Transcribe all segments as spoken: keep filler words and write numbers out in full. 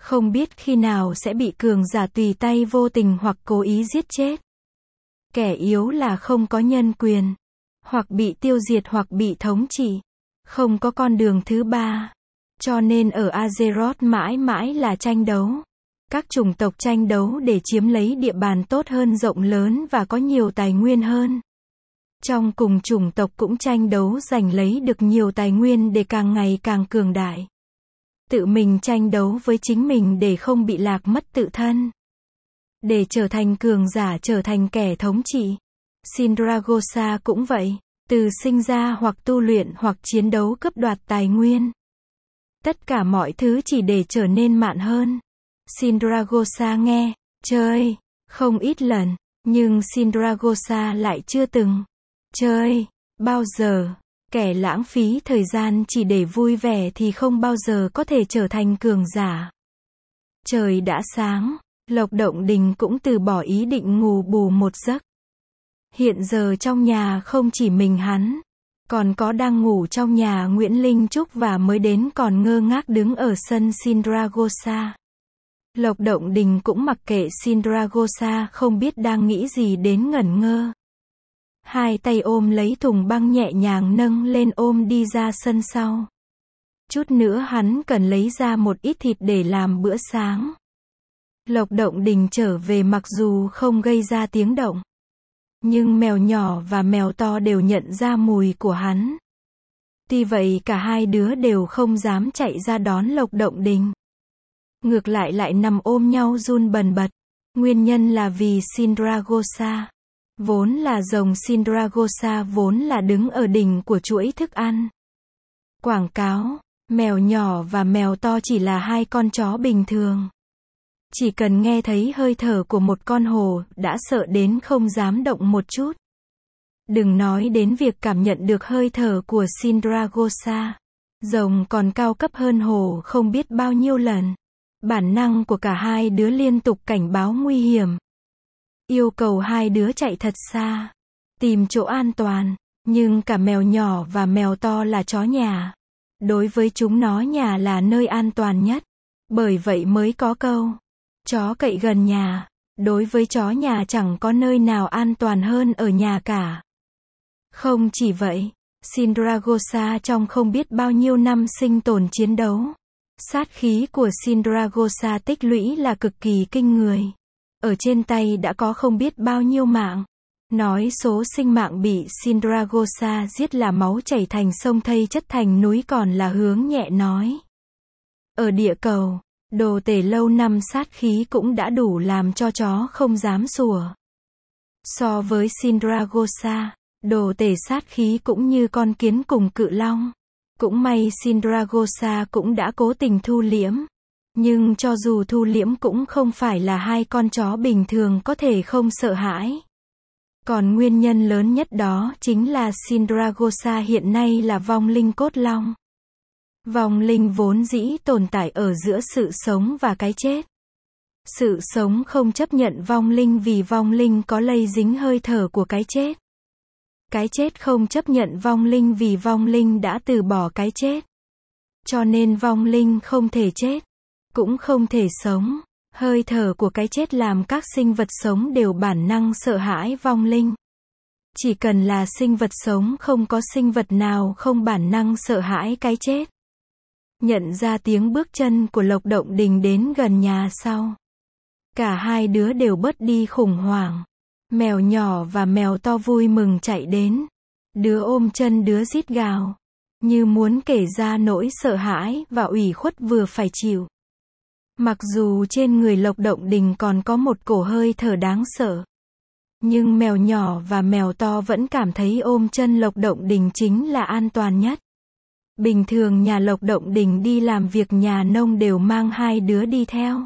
không biết khi nào sẽ bị cường giả tùy tay vô tình hoặc cố ý giết chết. Kẻ yếu là không có nhân quyền, hoặc bị tiêu diệt hoặc bị thống trị, không có con đường thứ ba. Cho nên ở Azeroth mãi mãi là tranh đấu. Các chủng tộc tranh đấu để chiếm lấy địa bàn tốt hơn, rộng lớn và có nhiều tài nguyên hơn. Trong cùng chủng tộc cũng tranh đấu giành lấy được nhiều tài nguyên để càng ngày càng cường đại. Tự mình tranh đấu với chính mình để không bị lạc mất tự thân. Để trở thành cường giả, trở thành kẻ thống trị. Sindragosa cũng vậy, từ sinh ra hoặc tu luyện hoặc chiến đấu cướp đoạt tài nguyên. Tất cả mọi thứ chỉ để trở nên mạnh hơn. Sindragosa nghe, chơi, không ít lần, nhưng Sindragosa lại chưa từng chơi, bao giờ. Kẻ lãng phí thời gian chỉ để vui vẻ thì không bao giờ có thể trở thành cường giả. Trời đã sáng, Lộc Động Đình cũng từ bỏ ý định ngủ bù một giấc. Hiện giờ trong nhà không chỉ mình hắn, còn có đang ngủ trong nhà Nguyễn Linh Trúc và mới đến còn ngơ ngác đứng ở sân Sindragosa. Lộc Động Đình cũng mặc kệ Sindragosa không biết đang nghĩ gì đến ngẩn ngơ. Hai tay ôm lấy thùng băng nhẹ nhàng nâng lên ôm đi ra sân sau. Chút nữa hắn cần lấy ra một ít thịt để làm bữa sáng. Lộc Động Đình trở về mặc dù không gây ra tiếng động. Nhưng mèo nhỏ và mèo to đều nhận ra mùi của hắn. Tuy vậy cả hai đứa đều không dám chạy ra đón Lộc Động Đình. Ngược lại lại nằm ôm nhau run bần bật. Nguyên nhân là vì Sindragosa. Vốn là rồng Sindragosa vốn là đứng ở đỉnh của chuỗi thức ăn. Quảng cáo, mèo nhỏ và mèo to chỉ là hai con chó bình thường. Chỉ cần nghe thấy hơi thở của một con hổ, đã sợ đến không dám động một chút. Đừng nói đến việc cảm nhận được hơi thở của Sindragosa. Rồng còn cao cấp hơn hổ không biết bao nhiêu lần. Bản năng của cả hai đứa liên tục cảnh báo nguy hiểm. Yêu cầu hai đứa chạy thật xa, tìm chỗ an toàn. Nhưng cả mèo nhỏ và mèo to là chó nhà. Đối với chúng nó nhà là nơi an toàn nhất. Bởi vậy mới có câu, chó cậy gần nhà. Đối với chó nhà chẳng có nơi nào an toàn hơn ở nhà cả. Không chỉ vậy, Sindragosa trong không biết bao nhiêu năm sinh tồn chiến đấu. Sát khí của Sindragosa tích lũy là cực kỳ kinh người. Ở trên tay đã có không biết bao nhiêu mạng. Nói số sinh mạng bị Sindragosa giết là máu chảy thành sông thây chất thành núi còn là hướng nhẹ nói. Ở địa cầu, đồ tể lâu năm sát khí cũng đã đủ làm cho chó không dám sủa. So với Sindragosa, đồ tể sát khí cũng như con kiến cùng cự long. Cũng may Sindragosa cũng đã cố tình thu liễm. Nhưng cho dù thu liễm cũng không phải là hai con chó bình thường có thể không sợ hãi. Còn nguyên nhân lớn nhất đó chính là Sindragosa hiện nay là vong linh cốt long. Vong linh vốn dĩ tồn tại ở giữa sự sống và cái chết. Sự sống không chấp nhận vong linh vì vong linh có lây dính hơi thở của cái chết. Cái chết không chấp nhận vong linh vì vong linh đã từ bỏ cái chết. Cho nên vong linh không thể chết, cũng không thể sống. Hơi thở của cái chết làm các sinh vật sống đều bản năng sợ hãi vong linh. Chỉ cần là sinh vật sống không có sinh vật nào không bản năng sợ hãi cái chết. Nhận ra tiếng bước chân của Lộc Động Đình đến gần nhà sau. Cả hai đứa đều bớt đi khủng hoảng. Mèo nhỏ và mèo to vui mừng chạy đến. Đứa ôm chân đứa rít gào. Như muốn kể ra nỗi sợ hãi và ủy khuất vừa phải chịu. Mặc dù trên người Lộc Động Đình còn có một cổ hơi thở đáng sợ. Nhưng mèo nhỏ và mèo to vẫn cảm thấy ôm chân Lộc Động Đình chính là an toàn nhất. Bình thường nhà Lộc Động Đình đi làm việc nhà nông đều mang hai đứa đi theo.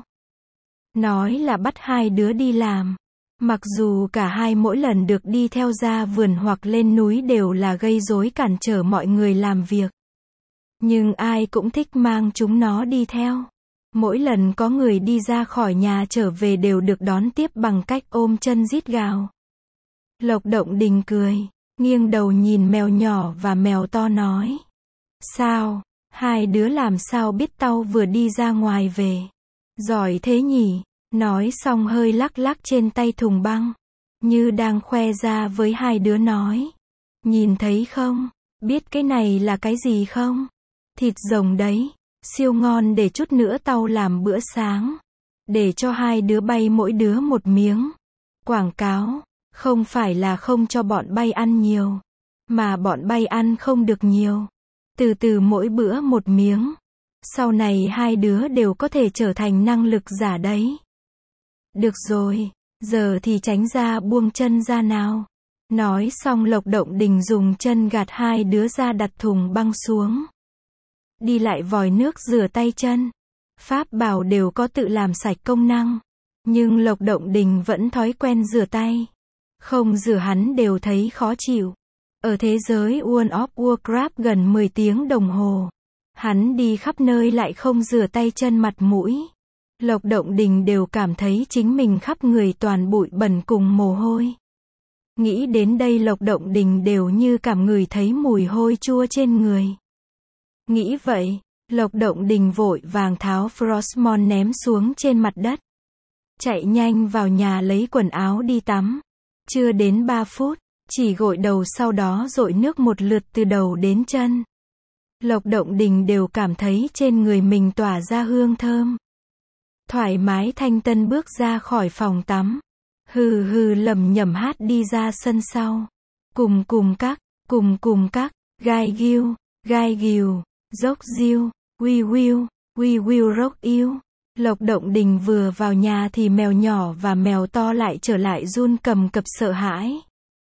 Nói là bắt hai đứa đi làm. Mặc dù cả hai mỗi lần được đi theo ra vườn hoặc lên núi đều là gây rối cản trở mọi người làm việc. Nhưng ai cũng thích mang chúng nó đi theo. Mỗi lần có người đi ra khỏi nhà trở về đều được đón tiếp bằng cách ôm chân rít gào. Lộc Động Đình cười, nghiêng đầu nhìn mèo nhỏ và mèo to nói. Sao, hai đứa làm sao biết tao vừa đi ra ngoài về. Giỏi thế nhỉ, nói xong hơi lắc lắc trên tay thùng băng, như đang khoe ra với hai đứa nói. Nhìn thấy không, biết cái này là cái gì không? Thịt rồng đấy, siêu ngon, để chút nữa tao làm bữa sáng. Để cho hai đứa bay mỗi đứa một miếng. Quảng cáo, không phải là không cho bọn bay ăn nhiều, mà bọn bay ăn không được nhiều. Từ từ mỗi bữa một miếng. Sau này hai đứa đều có thể trở thành năng lực giả đấy. Được rồi, giờ thì tránh ra, buông chân ra nào. Nói xong Lộc Động Đình dùng chân gạt hai đứa ra, đặt thùng băng xuống. Đi lại vòi nước rửa tay chân. Pháp bảo đều có tự làm sạch công năng. Nhưng Lộc Động Đình vẫn thói quen rửa tay. Không rửa hắn đều thấy khó chịu. Ở thế giới World of Warcraft gần mười tiếng đồng hồ. Hắn đi khắp nơi lại không rửa tay chân mặt mũi. Lộc Động Đình đều cảm thấy chính mình khắp người toàn bụi bẩn cùng mồ hôi. Nghĩ đến đây Lộc Động Đình đều như cảm ngửi thấy mùi hôi chua trên người. Nghĩ vậy, Lộc Động Đình vội vàng tháo Frostmourne ném xuống trên mặt đất. Chạy nhanh vào nhà lấy quần áo đi tắm. Chưa đến ba phút, chỉ gội đầu sau đó dội nước một lượt từ đầu đến chân. Lộc Động Đình đều cảm thấy trên người mình tỏa ra hương thơm. Thoải mái thanh tân bước ra khỏi phòng tắm. Hừ hừ lẩm nhẩm hát đi ra sân sau. Cùng cùng các, cùng cùng các, gai ghiu, gai ghiu, dốc diêu, we will, we will rock you. Lộc Động Đình vừa vào nhà thì mèo nhỏ và mèo to lại trở lại run cầm cập sợ hãi.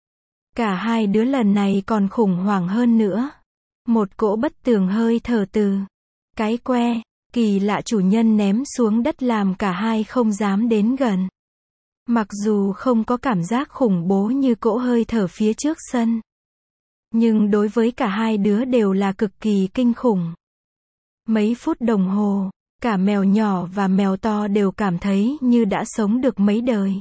Cả hai đứa lần này còn khủng hoảng hơn nữa. Một cỗ bất tường hơi thở từ cái que kỳ lạ chủ nhân ném xuống đất làm cả hai không dám đến gần. Mặc dù không có cảm giác khủng bố như cỗ hơi thở phía trước sân, nhưng đối với cả hai đứa đều là cực kỳ kinh khủng. Mấy phút đồng hồ, cả mèo nhỏ và mèo to đều cảm thấy như đã sống được mấy đời.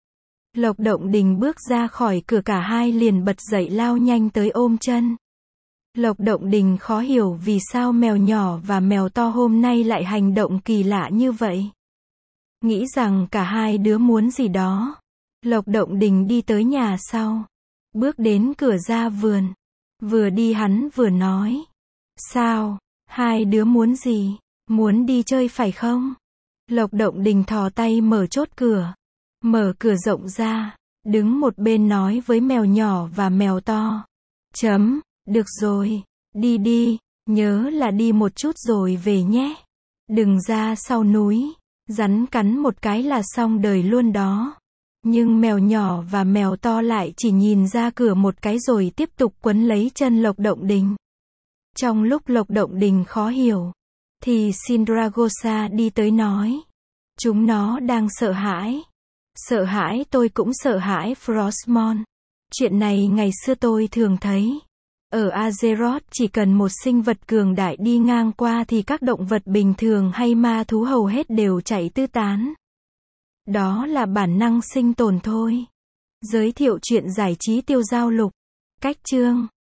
Lộc Động Đình bước ra khỏi cửa, cả hai liền bật dậy lao nhanh tới ôm chân. Lộc Động Đình khó hiểu vì sao mèo nhỏ và mèo to hôm nay lại hành động kỳ lạ như vậy. Nghĩ rằng cả hai đứa muốn gì đó. Lộc Động Đình đi tới nhà sau. Bước đến cửa ra vườn. Vừa đi hắn vừa nói. Sao? Hai đứa muốn gì? Muốn đi chơi phải không? Lộc Động Đình thò tay mở chốt cửa. Mở cửa rộng ra. Đứng một bên nói với mèo nhỏ và mèo to. Chấm. Được rồi. Đi đi. Nhớ là đi một chút rồi về nhé. Đừng ra sau núi. Rắn cắn một cái là xong đời luôn đó. Nhưng mèo nhỏ và mèo to lại chỉ nhìn ra cửa một cái rồi tiếp tục quấn lấy chân Lộc Động Đình. Trong lúc Lộc Động Đình khó hiểu, thì Sindragosa đi tới nói. Chúng nó đang sợ hãi. Sợ hãi? Tôi cũng sợ hãi Frostmourne. Chuyện này ngày xưa tôi thường thấy. Ở Azeroth chỉ cần một sinh vật cường đại đi ngang qua thì các động vật bình thường hay ma thú hầu hết đều chạy tứ tán. Đó là bản năng sinh tồn thôi. Giới thiệu chuyện giải trí Tiêu Giao Lục. Cách chương